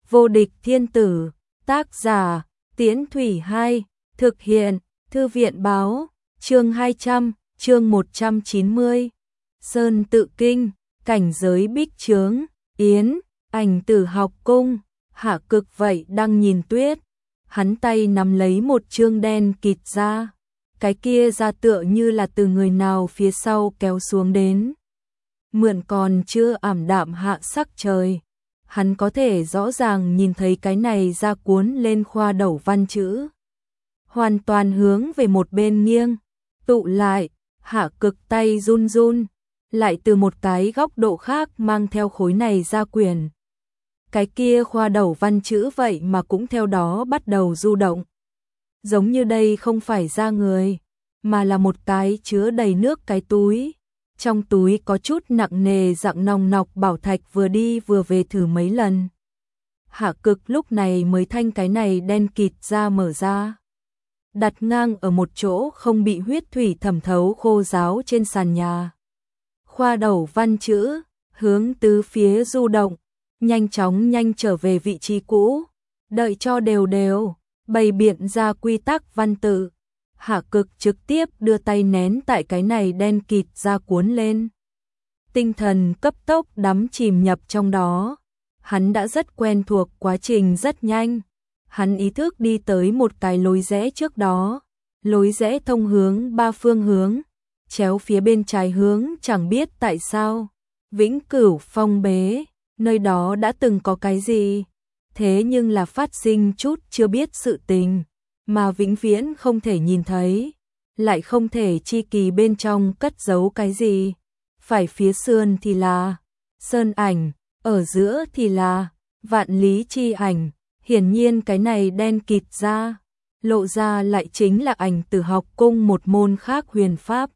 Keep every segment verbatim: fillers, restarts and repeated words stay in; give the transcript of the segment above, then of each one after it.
Vô địch thiên tử, tác giả, Tiễn Thủy Hai, thực hiện, Thư viện báo, chương hai trăm, chương một trăm chín mươi. Sơn Tự Kinh, cảnh giới bích chướng, Yến, Ảnh Tử học cung, Hạ Cực vậy đang nhìn tuyết, hắn tay nắm lấy một chương đen kịt ra, cái kia ra tựa như là từ người nào phía sau kéo xuống đến. Mượn còn chưa ảm đạm hạ sắc trời, hắn có thể rõ ràng nhìn thấy cái này ra cuốn lên khoa đầu văn chữ. Hoàn toàn hướng về một bên nghiêng, tụ lại, Hạ Cực tay run run, lại từ một cái góc độ khác mang theo khối này ra quyển. Cái kia khoa đầu văn chữ vậy mà cũng theo đó bắt đầu du động. Giống như đây không phải da người, mà là một cái chứa đầy nước cái túi. Trong túi có chút nặng nề dạng nòng nọc bảo thạch vừa đi vừa về thử mấy lần. Hạ Cực lúc này mới thanh cái này đen kịt ra mở ra. Đặt ngang ở một chỗ không bị huyết thủy thẩm thấu khô ráo trên sàn nhà. Khoa đầu văn chữ, hướng tứ phía du động, nhanh chóng nhanh trở về vị trí cũ, đợi cho đều đều, bày biện ra quy tắc văn tự. Hạ Cực trực tiếp đưa tay nén tại cái này đen kịt ra cuốn lên. Tinh thần cấp tốc đắm chìm nhập trong đó. Hắn đã rất quen thuộc quá trình rất nhanh. Hắn ý thức đi tới một cái lối rẽ trước đó. Lối rẽ thông hướng ba phương hướng. Chéo phía bên trái hướng chẳng biết tại sao. Vĩnh Cửu phong bế, nơi đó đã từng có cái gì. Thế nhưng là phát sinh chút chưa biết sự tình. Mà vĩnh viễn không thể nhìn thấy, lại không thể chi kỳ bên trong cất giấu cái gì. Phải phía sườn thì là sơn ảnh, ở giữa thì là vạn lý chi ảnh. Hiển nhiên cái này đen kịt ra, lộ ra lại chính là Ảnh Tử học cung một môn khác huyền pháp.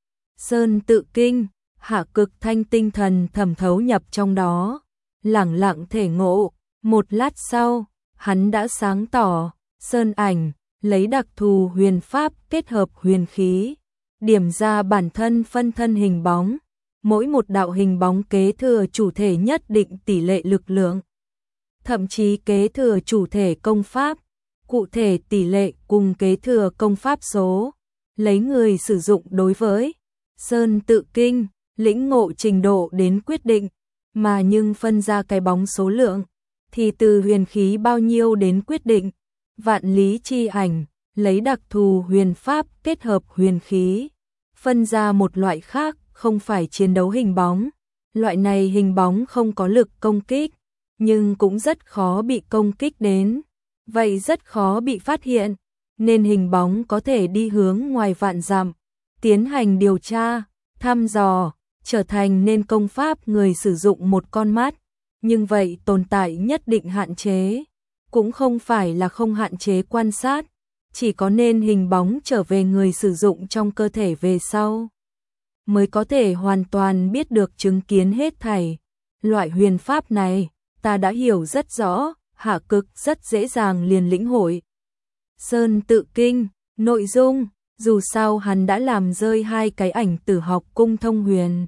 Sơn Tự Kinh, Hạ Cực thanh tinh thần thẩm thấu nhập trong đó, lẳng lặng thể ngộ. Một lát sau, hắn đã sáng tỏ, sơn ảnh lấy đặc thù huyền pháp kết hợp huyền khí, điểm ra bản thân phân thân hình bóng, mỗi một đạo hình bóng kế thừa chủ thể nhất định tỷ lệ lực lượng, thậm chí kế thừa chủ thể công pháp, cụ thể tỷ lệ cùng kế thừa công pháp số, lấy người sử dụng đối với Sơn Tự Kinh, lĩnh ngộ trình độ đến quyết định, mà nhưng phân ra cái bóng số lượng, thì từ huyền khí bao nhiêu đến quyết định. Vạn lý chi ảnh, lấy đặc thù huyền pháp kết hợp huyền khí, phân ra một loại khác, không phải chiến đấu hình bóng. Loại này hình bóng không có lực công kích, nhưng cũng rất khó bị công kích đến, vậy rất khó bị phát hiện, nên hình bóng có thể đi hướng ngoài vạn dặm, tiến hành điều tra, thăm dò, trở thành nên công pháp người sử dụng một con mắt, nhưng vậy tồn tại nhất định hạn chế. Cũng không phải là không hạn chế quan sát, chỉ có nên hình bóng trở về người sử dụng trong cơ thể về sau, mới có thể hoàn toàn biết được chứng kiến hết thảy. Loại huyền pháp này, ta đã hiểu rất rõ, Hạ Cực rất dễ dàng liền lĩnh hội. Sơn Tự Kinh, nội dung, dù sao hắn đã làm rơi hai cái Ảnh Tử học cung thông huyền.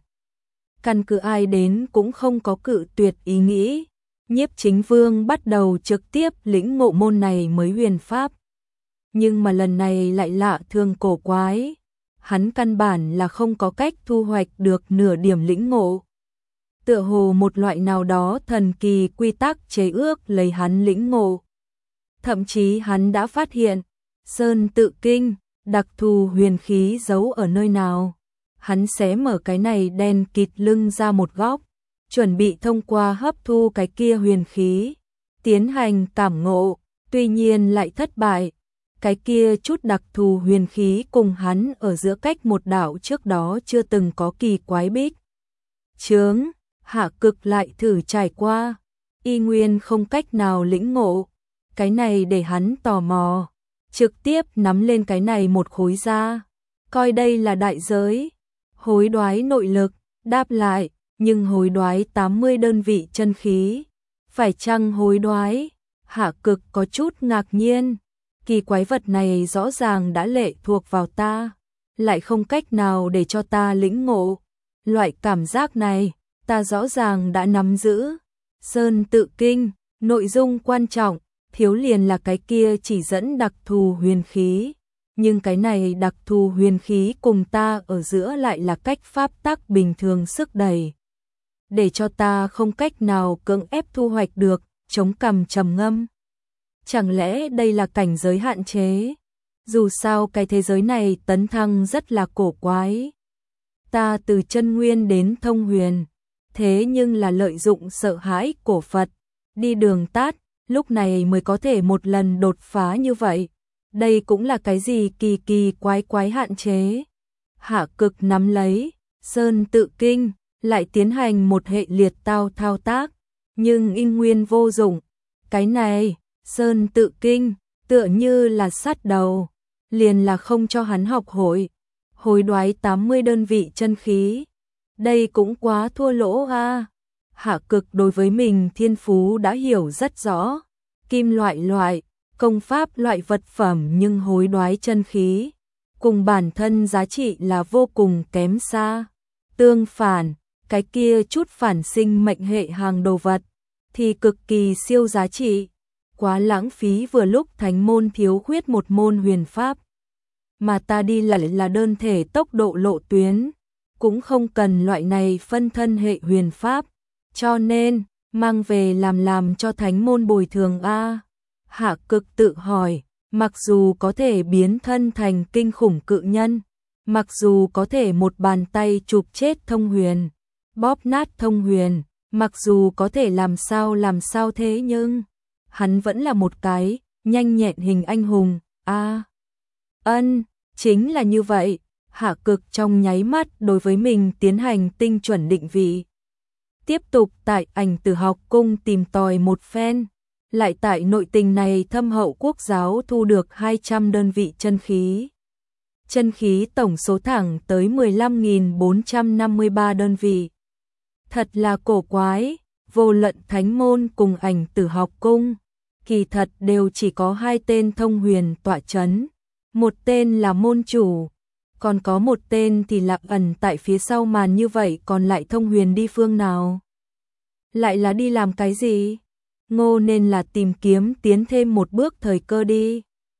Căn cứ ai đến cũng không có cự tuyệt ý nghĩ. Nhiếp Chính Vương bắt đầu trực tiếp lĩnh ngộ môn này mới huyền pháp. Nhưng mà lần này lại lạ thường cổ quái. Hắn căn bản là không có cách thu hoạch được nửa điểm lĩnh ngộ. Tựa hồ một loại nào đó thần kỳ quy tắc chế ước lấy hắn lĩnh ngộ. Thậm chí hắn đã phát hiện, Sơn Tự Kinh, đặc thù huyền khí giấu ở nơi nào. Hắn xé mở cái này đen kịt lưng ra một góc, chuẩn bị thông qua hấp thu cái kia huyền khí, tiến hành cảm ngộ, tuy nhiên lại thất bại. Cái kia chút đặc thù huyền khí cùng hắn ở giữa cách một đạo trước đó chưa từng có kỳ quái bích chướng, Hạ Cực lại thử trải qua, y nguyên không cách nào lĩnh ngộ. Cái này để hắn tò mò, trực tiếp nắm lên cái này một khối ra, coi đây là đại giới. Hối đoái nội lực, đáp lại, nhưng hối đoái tám mươi đơn vị chân khí. Phải chăng hối đoái? Hạ Cực có chút ngạc nhiên. Kỳ quái vật này rõ ràng đã lệ thuộc vào ta, lại không cách nào để cho ta lĩnh ngộ. Loại cảm giác này, ta rõ ràng đã nắm giữ. Sơn Tự Kinh, Nội dung quan trọng, thiếu liền là cái kia chỉ dẫn đặc thù huyền khí. Nhưng cái này đặc thù huyền khí cùng ta ở giữa lại là cách pháp tắc bình thường sức đẩy. Để cho ta không cách nào cưỡng ép thu hoạch được, chống cằm trầm ngâm. Chẳng lẽ đây là cảnh giới hạn chế? Dù sao cái thế giới này tấn thăng rất là cổ quái. Ta từ chân nguyên đến thông huyền, thế nhưng là lợi dụng sợ hãi cổ Phật, đi đường tát, lúc này mới có thể một lần đột phá như vậy. Đây cũng là cái gì kỳ kỳ quái quái hạn chế. Hạ Cực nắm lấy Sơn Tự Kinh, lại tiến hành một hệ liệt tao thao tác, nhưng in nguyên vô dụng. Cái này, Sơn Tự Kinh, tựa như là sát đầu, liền là không cho hắn học hội. Hối đoái tám mươi đơn vị chân khí. Đây cũng quá thua lỗ a. Hạ Cực đối với mình thiên phú đã hiểu rất rõ. Kim loại loại, công pháp loại vật phẩm nhưng hối đoái chân khí. Cùng bản thân giá trị là vô cùng kém xa. Tương phản, cái kia chút phản sinh mệnh hệ hàng đồ vật thì cực kỳ siêu giá trị. Quá lãng phí vừa lúc thánh môn thiếu khuyết một môn huyền pháp. Mà ta đi lại là đơn thể tốc độ lộ tuyến, cũng không cần loại này phân thân hệ huyền pháp, cho nên mang về làm làm cho thánh môn bồi thường a. Hạ Cực tự hỏi, mặc dù có thể biến thân thành kinh khủng cự nhân, mặc dù có thể một bàn tay chụp chết thông huyền, bóp nát thông huyền, mặc dù có thể làm sao làm sao thế nhưng hắn vẫn là một cái nhanh nhẹn hình anh hùng a. Ân, chính là như vậy. Hạ Cực trong nháy mắt đối với mình tiến hành tinh chuẩn định vị. Tiếp tục tại Ảnh Tử học cung tìm tòi một phen, lại tại nội tình này thâm hậu quốc giáo thu được hai trăm đơn vị chân khí. Chân khí tổng số thẳng tới mười lăm nghìn bốn trăm năm mươi ba đơn vị. Thật là cổ quái, vô luận thánh môn cùng Ảnh Tử học cung, kỳ thật đều chỉ có hai tên thông huyền tọa chấn. Một tên là môn chủ, còn có một tên thì lạc ẩn tại phía sau màn như vậy, còn lại thông huyền đi phương nào? Lại là đi làm cái gì? Ngô nên là tìm kiếm tiến thêm một bước thời cơ đi.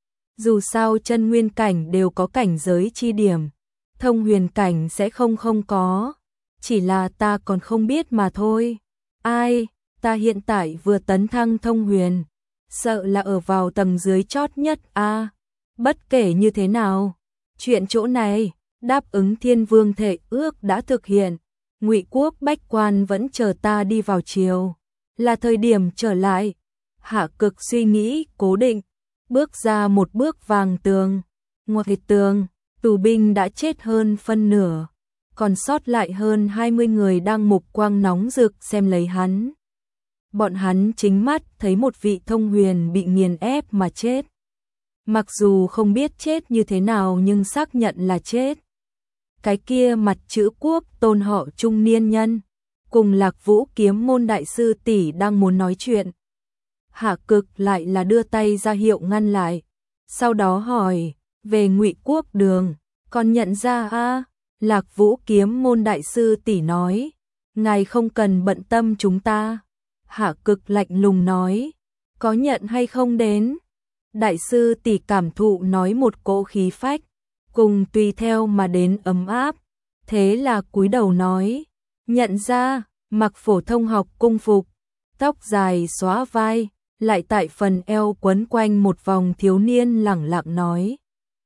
Dù sao chân nguyên cảnh đều có cảnh giới chi điểm, thông huyền cảnh sẽ không không có, chỉ là ta còn không biết mà thôi. Ai, ta hiện tại vừa tấn thăng thông huyền, sợ là ở vào tầng dưới chót nhất a. À, bất kể như thế nào, chuyện chỗ này, đáp ứng Thiên Vương thể ước đã thực hiện, Ngụy Quốc bách quan vẫn chờ ta đi vào triều, là thời điểm trở lại. Hạ Cực suy nghĩ cố định, bước ra một bước vàng tường. Ngoài tường, tù binh đã chết hơn phân nửa, còn sót lại hơn hai mươi người đang mục quang nóng rực xem lấy hắn. Bọn hắn chính mắt thấy một vị thông huyền bị nghiền ép mà chết. Mặc dù không biết chết như thế nào nhưng xác nhận là chết. Cái kia mặt chữ Quốc tôn họ trung niên nhân, cùng Lạc Vũ kiếm môn đại sư tỷ đang muốn nói chuyện. Hạ Cực lại là đưa tay ra hiệu ngăn lại. Sau đó hỏi, về Ngụy Quốc đường, còn nhận ra a? Lạc Vũ kiếm môn đại sư tỷ nói, ngài không cần bận tâm chúng ta. Hạ Cực lạnh lùng nói, có nhận hay không đến? Đại sư tỷ cảm thụ nói một cỗ khí phách, cùng tùy theo mà đến ấm áp. Thế là cúi đầu nói, nhận ra, mặc phổ thông học cung phục, tóc dài xóa vai, lại tại phần eo quấn quanh một vòng thiếu niên lẳng lặng nói.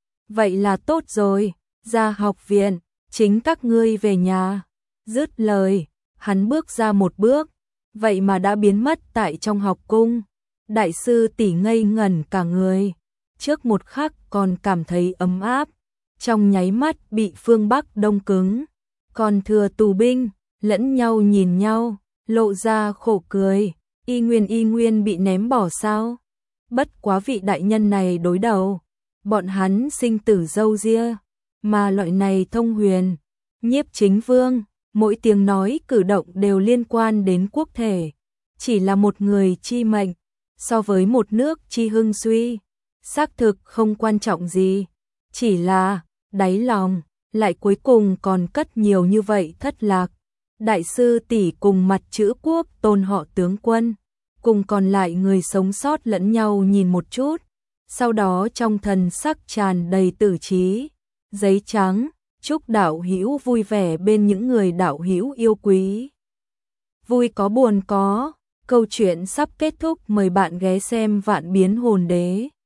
Vậy là tốt rồi, ra học viện, chính các ngươi về nhà. Dứt lời, hắn bước ra một bước, vậy mà đã biến mất tại trong học cung. Đại sư tỷ ngây ngẩn cả người, trước một khắc còn cảm thấy ấm áp, trong nháy mắt bị phương Bắc đông cứng. Còn thừa tù binh, lẫn nhau nhìn nhau, lộ ra khổ cười, y nguyên y nguyên bị ném bỏ sao? Bất quá vị đại nhân này đối đầu, bọn hắn sinh tử dâu ria, mà loại này thông huyền, Nhiếp Chính Vương, mỗi tiếng nói cử động đều liên quan đến quốc thể, chỉ là một người chi mệnh, so với một nước chi hưng suy, xác thực không quan trọng gì, chỉ là đáy lòng lại cuối cùng còn cất nhiều như vậy thất lạc. Đại sư tỷ cùng mặt chữ Quốc tôn họ tướng quân, cùng còn lại người sống sót lẫn nhau nhìn một chút, sau đó trong thần sắc tràn đầy tử trí. Giấy trắng, chúc đạo hữu vui vẻ bên những người đạo hữu yêu quý. Vui có buồn có, câu chuyện sắp kết thúc, mời bạn ghé xem Vạn Biến Hồn Đế.